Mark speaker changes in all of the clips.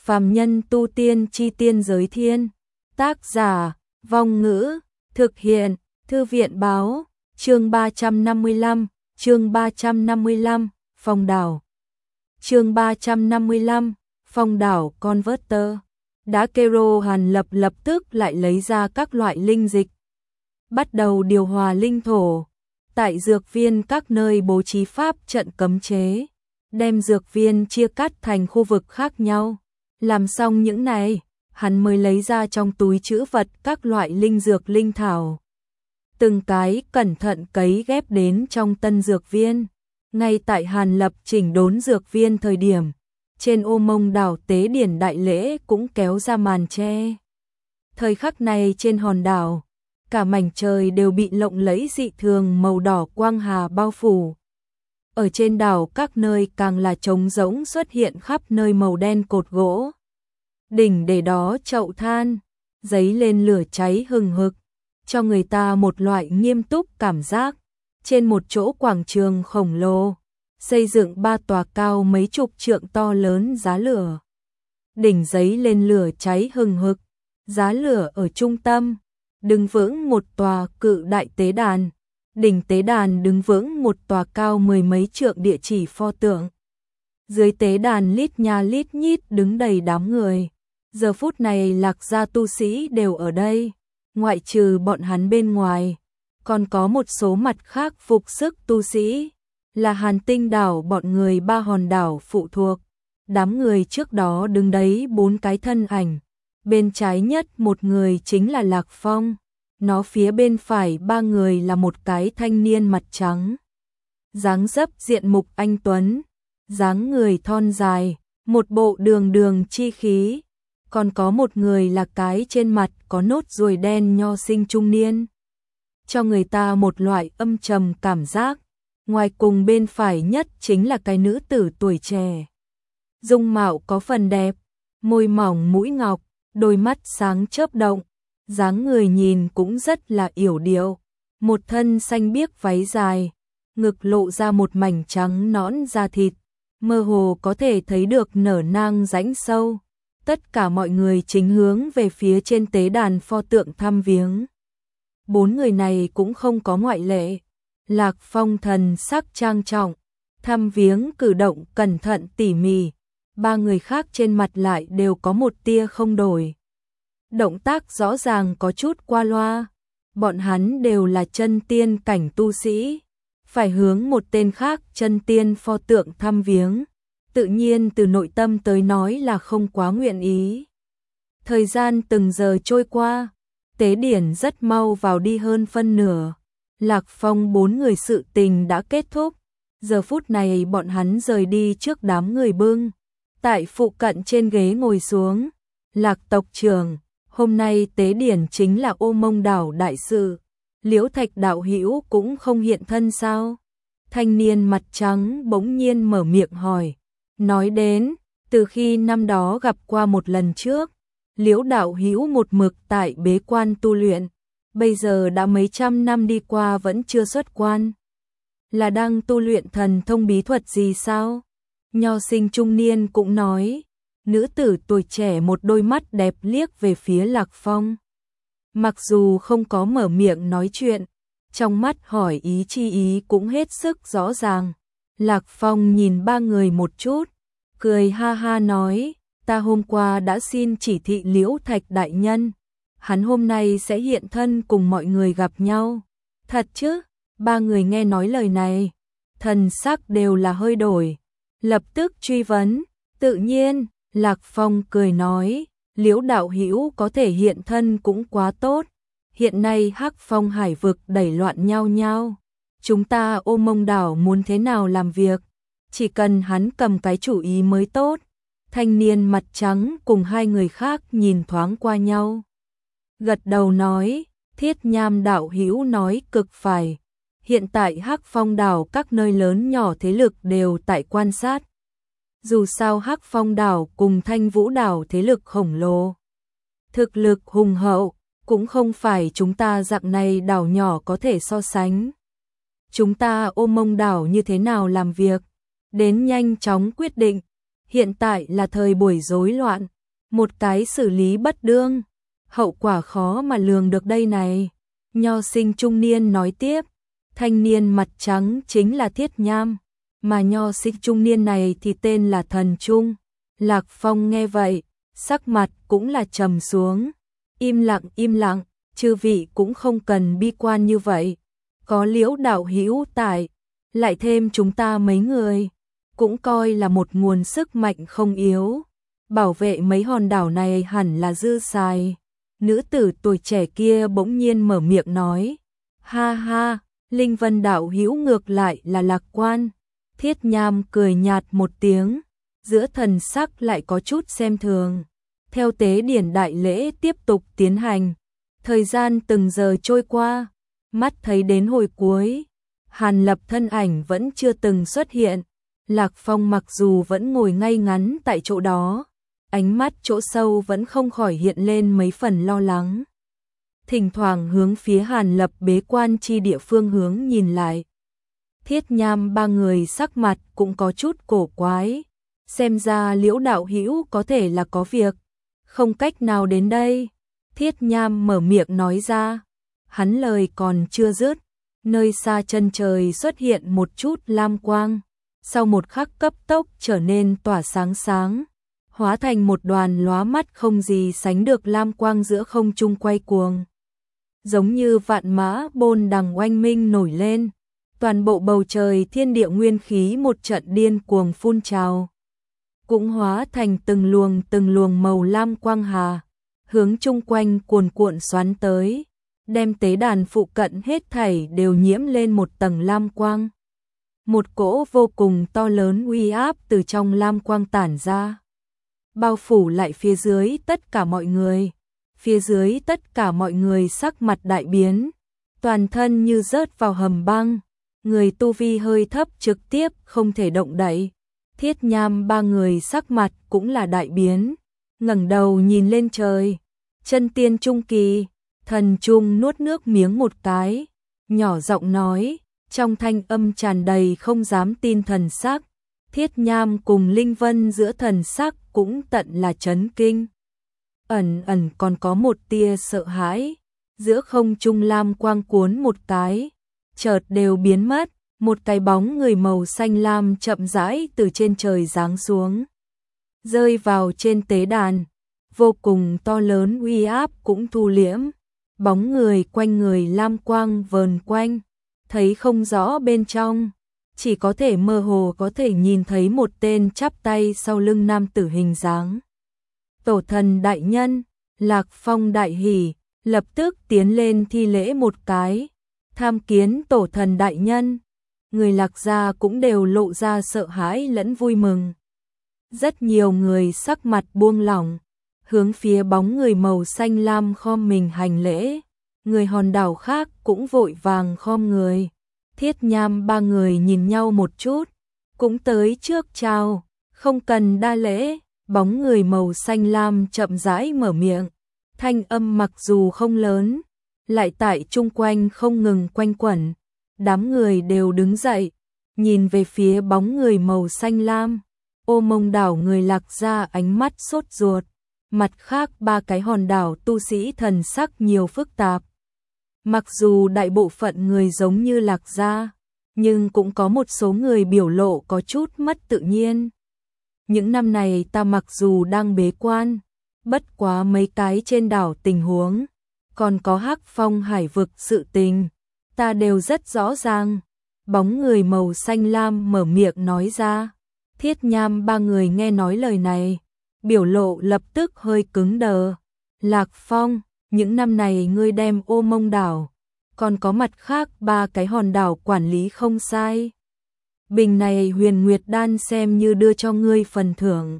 Speaker 1: Phàm nhân tu tiên chi tiên giới thiên. Tác giả, Vong Ngữ, thực hiện, Thư viện báo, chương 355, Phong đảo. Chương 355, Phong đảo Converter. Đã Kero Hàn lập tức lại lấy ra các loại linh dịch. Bắt đầu điều hòa linh thổ. Tại dược viên các nơi bố trí pháp trận cấm chế. Đem dược viên chia cắt thành khu vực khác nhau. Làm xong những này, hắn mới lấy ra trong túi trữ vật các loại linh dược linh thảo. Từng cái cẩn thận cấy ghép đến trong tân dược viên. Ngay tại Hàn Lập chỉnh đốn dược viên thời điểm, trên Ô Mông đảo tế điển đại lễ cũng kéo ra màn che. Thời khắc này trên hòn đảo, cả mảnh trời đều bị lộng lẫy dị thường màu đỏ quang hà bao phủ. Ở trên đảo các nơi càng là trống rỗng xuất hiện khắp nơi màu đen cột gỗ. Đỉnh để đó chậu than, giấy lên lửa cháy hừng hực, cho người ta một loại nghiêm túc cảm giác. Trên một chỗ quảng trường khổng lồ, xây dựng 3 tòa cao mấy chục trượng to lớn giá lửa. Đỉnh giấy lên lửa cháy hừng hực, giá lửa ở trung tâm, đứng vững một tòa cự đại tế đàn. Đỉnh tế đàn đứng vững một tòa cao mười mấy trượng địa chỉ pho tượng. Dưới tế đàn lít nha lít nhít đứng đầy đám người. Giờ phút này Lạc gia tu sĩ đều ở đây, ngoại trừ bọn hắn bên ngoài, còn có một số mặt khác phục sức tu sĩ, là Hàn Tinh đảo bọn người 3 hòn đảo phụ thuộc. Đám người trước đó đứng đấy 4 cái thân ảnh, bên trái nhất một người chính là Lạc Phong, nó phía bên phải 3 người là một cái thanh niên mặt trắng, dáng dấp diện mục anh tuấn, dáng người thon dài, một bộ đường chi khí. Còn có một người là cái trên mặt có nốt ruồi đen nho sinh trung niên, cho người ta một loại âm trầm cảm giác. Ngoài cùng bên phải nhất chính là cái nữ tử tuổi trẻ. Dung mạo có phần đẹp, môi mỏng mũi ngọc, đôi mắt sáng chớp động, dáng người nhìn cũng rất là yểu điệu. Một thân xanh biếc váy dài, ngực lộ ra một mảnh trắng nõn da thịt, mơ hồ có thể thấy được nở nang rãnh sâu. Tất cả mọi người chính hướng về phía trên tế đàn pho tượng thăm viếng. 4 người này cũng không có ngoại lệ. Lạc Phong thần sắc trang trọng, thăm viếng cử động cẩn thận tỉ mỉ. 3 người khác trên mặt lại đều có một tia không đổi. Động tác rõ ràng có chút qua loa. Bọn hắn đều là chân tiên cảnh tu sĩ, phải hướng một tên khác chân tiên pho tượng thăm viếng. Tự nhiên từ nội tâm tới nói là không quá nguyện ý. Thời gian từng giờ trôi qua, tế điển rất mau vào đi hơn phân nửa. Lạc Phong 4 người sự tình đã kết thúc. Giờ phút này bọn hắn rời đi trước đám người bưng. Tại phụ cận trên ghế ngồi xuống. Lạc tộc trưởng, hôm nay tế điển chính là Ô Mông đảo đại sự. Liễu Thạch đạo hữu cũng không hiện thân sao? Thanh niên mặt trắng bỗng nhiên mở miệng hỏi. Nói đến, từ khi năm đó gặp qua một lần trước, Liễu đạo hữu một mực tại bế quan tu luyện, bây giờ đã mấy trăm năm đi qua vẫn chưa xuất quan. Là đang tu luyện thần thông bí thuật gì sao? Nho sinh trung niên cũng nói, nữ tử tuổi trẻ một đôi mắt đẹp liếc về phía Lạc Phong. Mặc dù không có mở miệng nói chuyện, trong mắt hỏi ý chi ý cũng hết sức rõ ràng. Lạc Phong nhìn 3 người một chút, cười ha ha nói, ta hôm qua đã xin chỉ thị Liễu Thạch đại nhân, hắn hôm nay sẽ hiện thân cùng mọi người gặp nhau. Thật chứ? 3 người nghe nói lời này, thần sắc đều là hơi đổi, lập tức truy vấn. Tự nhiên, Lạc Phong cười nói, Liễu đạo hữu có thể hiện thân cũng quá tốt. Hiện nay Hắc Phong hải vực đẩy loạn nhau nhau. Chúng ta Ô Mông đảo muốn thế nào làm việc, chỉ cần hắn cầm cái chủ ý mới tốt. Thanh niên mặt trắng cùng 2 người khác nhìn thoáng qua nhau, gật đầu nói, Thiết Nham đạo hữu nói cực phải. Hiện tại Hắc Phong đảo các nơi lớn nhỏ thế lực đều tại quan sát. Dù sao Hắc Phong đảo cùng Thanh Vũ đảo thế lực khổng lồ, thực lực hùng hậu, cũng không phải chúng ta dạng này đảo nhỏ có thể so sánh. Chúng ta Ô Mông đảo như thế nào làm việc, đến nhanh chóng quyết định. Hiện tại là thời buổi rối loạn, một cái xử lý bất đương, hậu quả khó mà lường được đây này. Nho sinh trung niên nói tiếp, thanh niên mặt trắng chính là Thiết Nham, mà nho sinh trung niên này thì tên là Thần Trung. Lạc Phong nghe vậy, sắc mặt cũng là trầm xuống, im lặng, chư vị cũng không cần bi quan như vậy, có Liễu đạo hữu tại, lại thêm chúng ta mấy người, cũng coi là một nguồn sức mạnh không yếu, bảo vệ mấy hòn đảo này hẳn là dư xài. Nữ tử tuổi trẻ kia bỗng nhiên mở miệng nói, ha ha, Linh Vân đạo hữu ngược lại là lạc quan. Thiết Nham cười nhạt một tiếng, giữa thần sắc lại có chút xem thường. Theo tế điển đại lễ tiếp tục tiến hành, thời gian từng giờ trôi qua, mắt thấy đến hồi cuối, Hàn Lập thân ảnh vẫn chưa từng xuất hiện. Lạc Phong mặc dù vẫn ngồi ngay ngắn tại chỗ đó, ánh mắt chỗ sâu vẫn không khỏi hiện lên mấy phần lo lắng. Thỉnh thoảng hướng phía Hàn Lập bế quan chi địa phương hướng nhìn lại. Thiết Nham ba người sắc mặt cũng có chút cổ quái, xem ra Liễu đạo hữu có thể là có việc, không cách nào đến đây. Thiết Nham mở miệng nói ra, hắn lời còn chưa dứt, nơi xa chân trời xuất hiện một chút lam quang, sau một khắc cấp tốc trở nên tỏa sáng, hóa thành một đoàn lóa mắt không gì sánh được lam quang giữa không trung quay cuồng. Giống như vạn mã bôn đằng oanh minh nổi lên, toàn bộ bầu trời thiên địa nguyên khí một trận điên cuồng phun trào, cũng hóa thành từng luồng màu lam quang hà, hướng chung quanh cuồn cuộn xoắn tới, đem tế đàn phụ cận hết thảy đều nhiễm lên một tầng lam quang. Một cỗ vô cùng to lớn uy áp từ trong lam quang tản ra, bao phủ lại phía dưới tất cả mọi người. Phía dưới tất cả mọi người sắc mặt đại biến, toàn thân như rớt vào hầm băng, người tu vi hơi thấp trực tiếp không thể động đậy. Thiết Nham ba người sắc mặt cũng là đại biến, ngẩng đầu nhìn lên trời, chân tiên trung kỳ. Thần Trung nuốt nước miếng một cái, nhỏ giọng nói, trong thanh âm tràn đầy không dám tin thần sắc. Thiết Nham cùng Linh Vân giữa thần sắc cũng tận là chấn kinh, ẩn còn có một tia sợ hãi. Giữa không trung lam quang cuốn một cái, chợt đều biến mất, một cái bóng người màu xanh lam chậm rãi từ trên trời giáng xuống, rơi vào trên tế đàn, vô cùng to lớn uy áp cũng thu liễm, bóng người quanh người lam quang vờn quanh, thấy không rõ bên trong, chỉ có thể mơ hồ có thể nhìn thấy một tên chắp tay sau lưng nam tử hình dáng. Tổ thần đại nhân. Lạc Phong đại hỉ, lập tức tiến lên thi lễ một cái, tham kiến tổ thần đại nhân. Người Lạc gia cũng đều lộ ra sợ hãi lẫn vui mừng. Rất nhiều người sắc mặt buông lỏng, hướng phía bóng người màu xanh lam khom mình hành lễ. Người hòn đảo khác cũng vội vàng khom người. Thiết Nham ba người nhìn nhau một chút, cũng tới trước chào, không cần đa lễ. Bóng người màu xanh lam chậm rãi mở miệng, thanh âm mặc dù không lớn, lại tại chung quanh không ngừng quanh quẩn. Đám người đều đứng dậy, nhìn về phía bóng người màu xanh lam. Ô Mông đảo người Lạc gia ánh mắt sốt ruột, mặt khác ba cái hòn đảo tu sĩ thần sắc nhiều phức tạp. Mặc dù đại bộ phận người giống như Lạc gia, nhưng cũng có một số người biểu lộ có chút mất tự nhiên. Những năm này ta mặc dù đang bế quan, bất quá mấy cái trên đảo tình huống, còn có Hắc Phong hải vực sự tình, ta đều rất rõ ràng. Bóng người màu xanh lam mở miệng nói ra. Thiết Nham ba người nghe nói lời này, biểu lộ lập tức hơi cứng đờ. Lạc Phong, những năm này ngươi đem Ô Mông đảo, còn có mặt khác ba cái hòn đảo quản lý không sai. Bình này Huyền Nguyệt đan xem như đưa cho ngươi phần thưởng.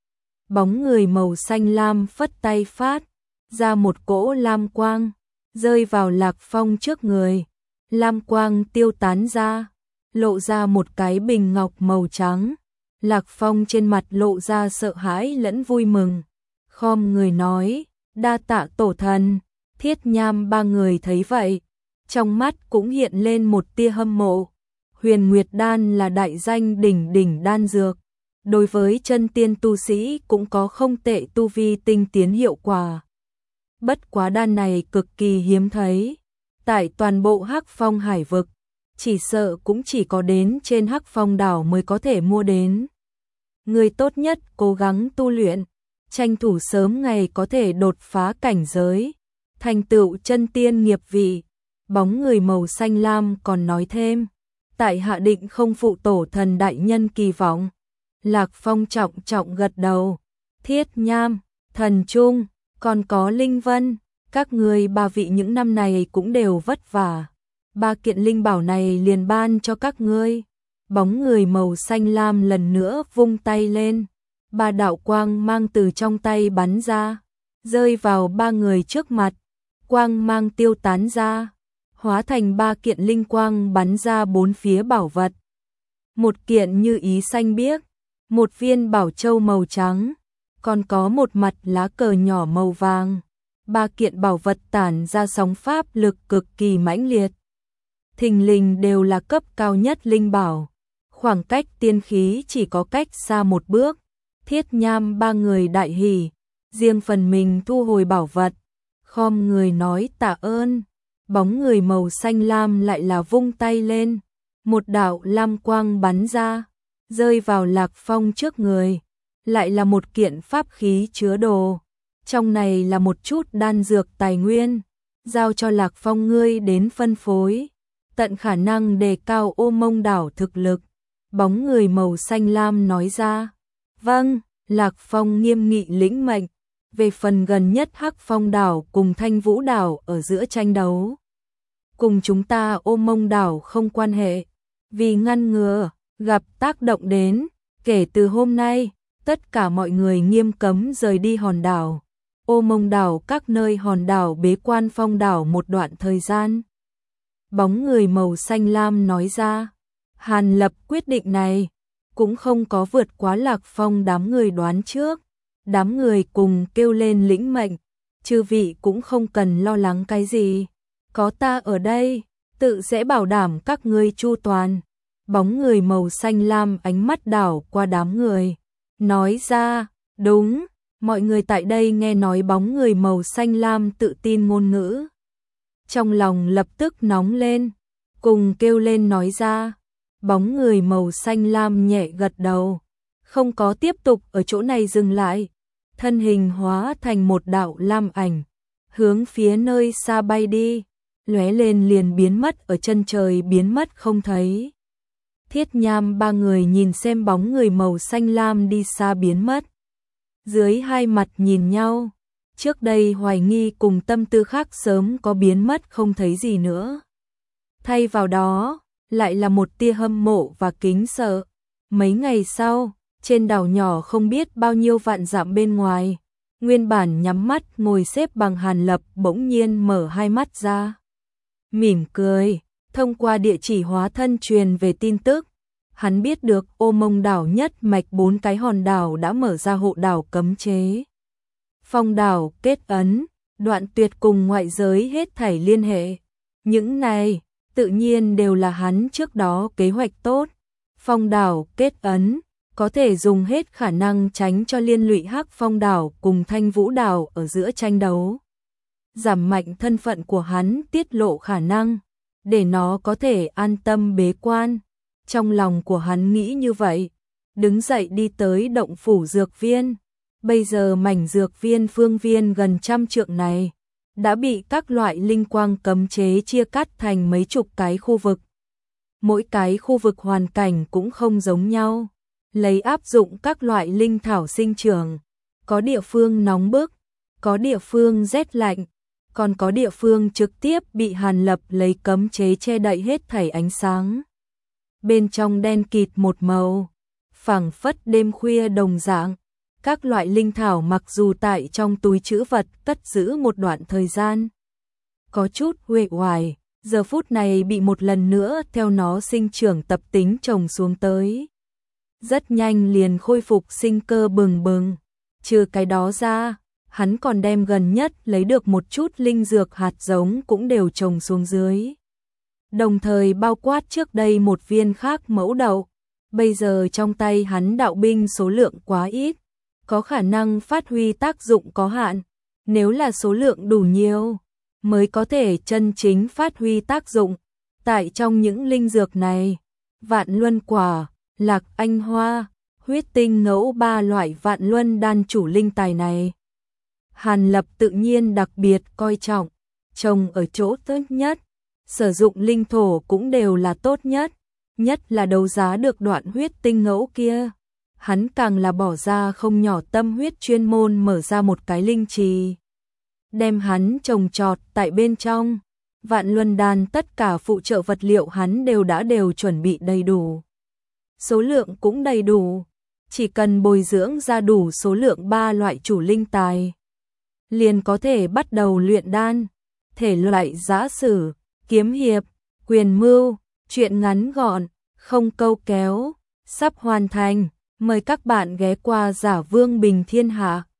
Speaker 1: Bóng người màu xanh lam phất tay phát ra một cỗ lam quang, rơi vào Lạc Phong trước người. Lam quang tiêu tán ra, lộ ra một cái bình ngọc màu trắng. Lạc Phong trên mặt lộ ra sợ hãi lẫn vui mừng, khom người nói, đa tạ tổ thần. Thiết Nham ba người thấy vậy, trong mắt cũng hiện lên một tia hâm mộ. Huyền Nguyệt đan là đại danh đỉnh đỉnh đan dược, đối với chân tiên tu sĩ cũng có không tệ tu vi tinh tiến hiệu quả. Bất quá đan này cực kỳ hiếm thấy, tại toàn bộ Hắc Phong hải vực, chỉ sợ cũng chỉ có đến trên Hắc Phong đảo mới có thể mua đến. Người tốt nhất cố gắng tu luyện, tranh thủ sớm ngày có thể đột phá cảnh giới, thành tựu chân tiên nghiệp vị. Bóng người màu xanh lam còn nói thêm, tại hạ định không phụ tổ thần đại nhân kỳ vọng. Lạc Phong trọng trọng gật đầu, Thiết Nham, Thần Trung, còn có Linh Vân, các người ba vị những năm này cũng đều vất vả. 3 kiện linh bảo này liền ban cho các ngươi. Bóng người màu xanh lam lần nữa vung tay lên, 3 đạo quang mang từ trong tay bắn ra, rơi vào 3 người trước mặt, quang mang tiêu tán ra, hóa thành 3 kiện linh quang bắn ra 4 phía bảo vật. Một kiện như ý xanh biếc, một viên bảo châu màu trắng, còn có một mặt lá cờ nhỏ màu vàng. 3 kiện bảo vật tản ra sóng pháp lực cực kỳ mãnh liệt. Thình lình đều là cấp cao nhất linh bảo, khoảng cách tiên khí chỉ có cách xa một bước. Thiết Nham 3 người đại hỉ, riêng phần mình thu hồi bảo vật, khom người nói tạ ơn. Bóng người màu xanh lam lại là vung tay lên, một đạo lam quang bắn ra, rơi vào Lạc Phong trước người, lại là một kiện pháp khí chứa đồ. Trong này là một chút đan dược tài nguyên, giao cho Lạc Phong ngươi đến phân phối, tận khả năng đề cao Ô Mông đảo thực lực. Bóng người màu xanh lam nói ra, vâng. Lạc Phong nghiêm nghị lĩnh mệnh. Về phần gần nhất Hắc Phong đảo cùng Thanh Vũ đảo ở giữa tranh đấu, cùng chúng ta Ô Mông đảo không quan hệ, vì ngăn ngừa gặp tác động đến, kể từ hôm nay, tất cả mọi người nghiêm cấm rời đi hòn đảo. Ô Mông đảo các nơi hòn đảo bế quan phong đảo một đoạn thời gian. Bóng người màu xanh lam nói ra, Hàn Lập quyết định này cũng không có vượt quá Lạc Phong đám người đoán trước. Đám người cùng kêu lên lĩnh mệnh, chư vị cũng không cần lo lắng cái gì, có ta ở đây, tự sẽ bảo đảm các ngươi chu toàn. Bóng người màu xanh lam ánh mắt đảo qua đám người, nói ra, đúng. Mọi người tại đây nghe nói bóng người màu xanh lam tự tin ngôn ngữ, trong lòng lập tức nóng lên, cùng kêu lên nói ra. Bóng người màu xanh lam nhẹ gật đầu, không có tiếp tục ở chỗ này dừng lại, thân hình hóa thành một đạo lam ảnh, hướng phía nơi xa bay đi, lóe lên liền biến mất ở chân trời, biến mất không thấy. Thiết Nham 3 người nhìn xem bóng người màu xanh lam đi xa biến mất, dưới hai mặt nhìn nhau, trước đây hoài nghi cùng tâm tư khác sớm có biến mất không thấy gì nữa. Thay vào đó, lại là một tia hâm mộ và kính sợ. Mấy ngày sau, trên đảo nhỏ không biết bao nhiêu vạn dặm bên ngoài, nguyên bản nhắm mắt ngồi xếp bằng Hàn Lập bỗng nhiên mở hai mắt ra, mỉm cười, thông qua địa chỉ hóa thân truyền về tin tức. Hắn biết được Ô Mông đảo nhất mạch 4 cái hòn đảo đã mở ra hộ đảo cấm chế. Phong đảo kết ấn, đoạn tuyệt cùng ngoại giới hết thảy liên hệ. Những này, tự nhiên đều là hắn trước đó kế hoạch tốt. Phong đảo kết ấn, có thể dùng hết khả năng tránh cho liên lụy Hắc Phong đảo cùng Thanh Vũ đảo ở giữa tranh đấu. Giảm mạnh thân phận của hắn, tiết lộ khả năng, để nó có thể an tâm bế quan. Trong lòng của hắn nghĩ như vậy, đứng dậy đi tới động phủ dược viên. Bây giờ mảnh dược viên phương viên gần 100 trượng này đã bị các loại linh quang cấm chế chia cắt thành mấy chục cái khu vực. Mỗi cái khu vực hoàn cảnh cũng không giống nhau, lấy áp dụng các loại linh thảo sinh trưởng, có địa phương nóng bức, có địa phương rét lạnh, còn có địa phương trực tiếp bị Hàn Lập lấy cấm chế che đậy hết thảy ánh sáng. Bên trong đen kịt một màu, phảng phất đêm khuya đồng dạng. Các loại linh thảo mặc dù tại trong túi trữ vật cất giữ một đoạn thời gian, có chút uể oải, giờ phút này bị một lần nữa theo nó sinh trưởng tập tính trồng xuống tới. Rất nhanh liền khôi phục sinh cơ bừng bừng. Trừ cái đó ra, hắn còn đem gần nhất lấy được một chút linh dược hạt giống cũng đều trồng xuống dưới. Đồng thời bao quát trước đây một viên khác mẫu đậu. Bây giờ trong tay hắn đạo binh số lượng quá ít, có khả năng phát huy tác dụng có hạn, nếu là số lượng đủ nhiều, mới có thể chân chính phát huy tác dụng. Tại trong những linh dược này, Vạn Luân Quả, Lạc Anh Hoa, Huyết Tinh Ngẫu ba loại Vạn Luân đan chủ linh tài này, Hàn Lập tự nhiên đặc biệt coi trọng, trồng ở chỗ tốt nhất, sử dụng linh thổ cũng đều là tốt nhất, nhất là đấu giá được đoạn huyết tinh ngẫu kia. Hắn càng là bỏ ra không nhỏ tâm huyết chuyên môn mở ra một cái linh trì, đem hắn trồng trọt tại bên trong. Vạn Luân đan tất cả phụ trợ vật liệu hắn đều chuẩn bị đầy đủ, số lượng cũng đầy đủ, chỉ cần bồi dưỡng ra đủ số lượng 3 loại chủ linh tài, liền có thể bắt đầu luyện đan. Thể loại giã sử, kiếm hiệp, quyền mưu, truyện ngắn gọn, không câu kéo, sắp hoàn thành. Mời các bạn ghé qua Giả Vương Bình Thiên Hạ.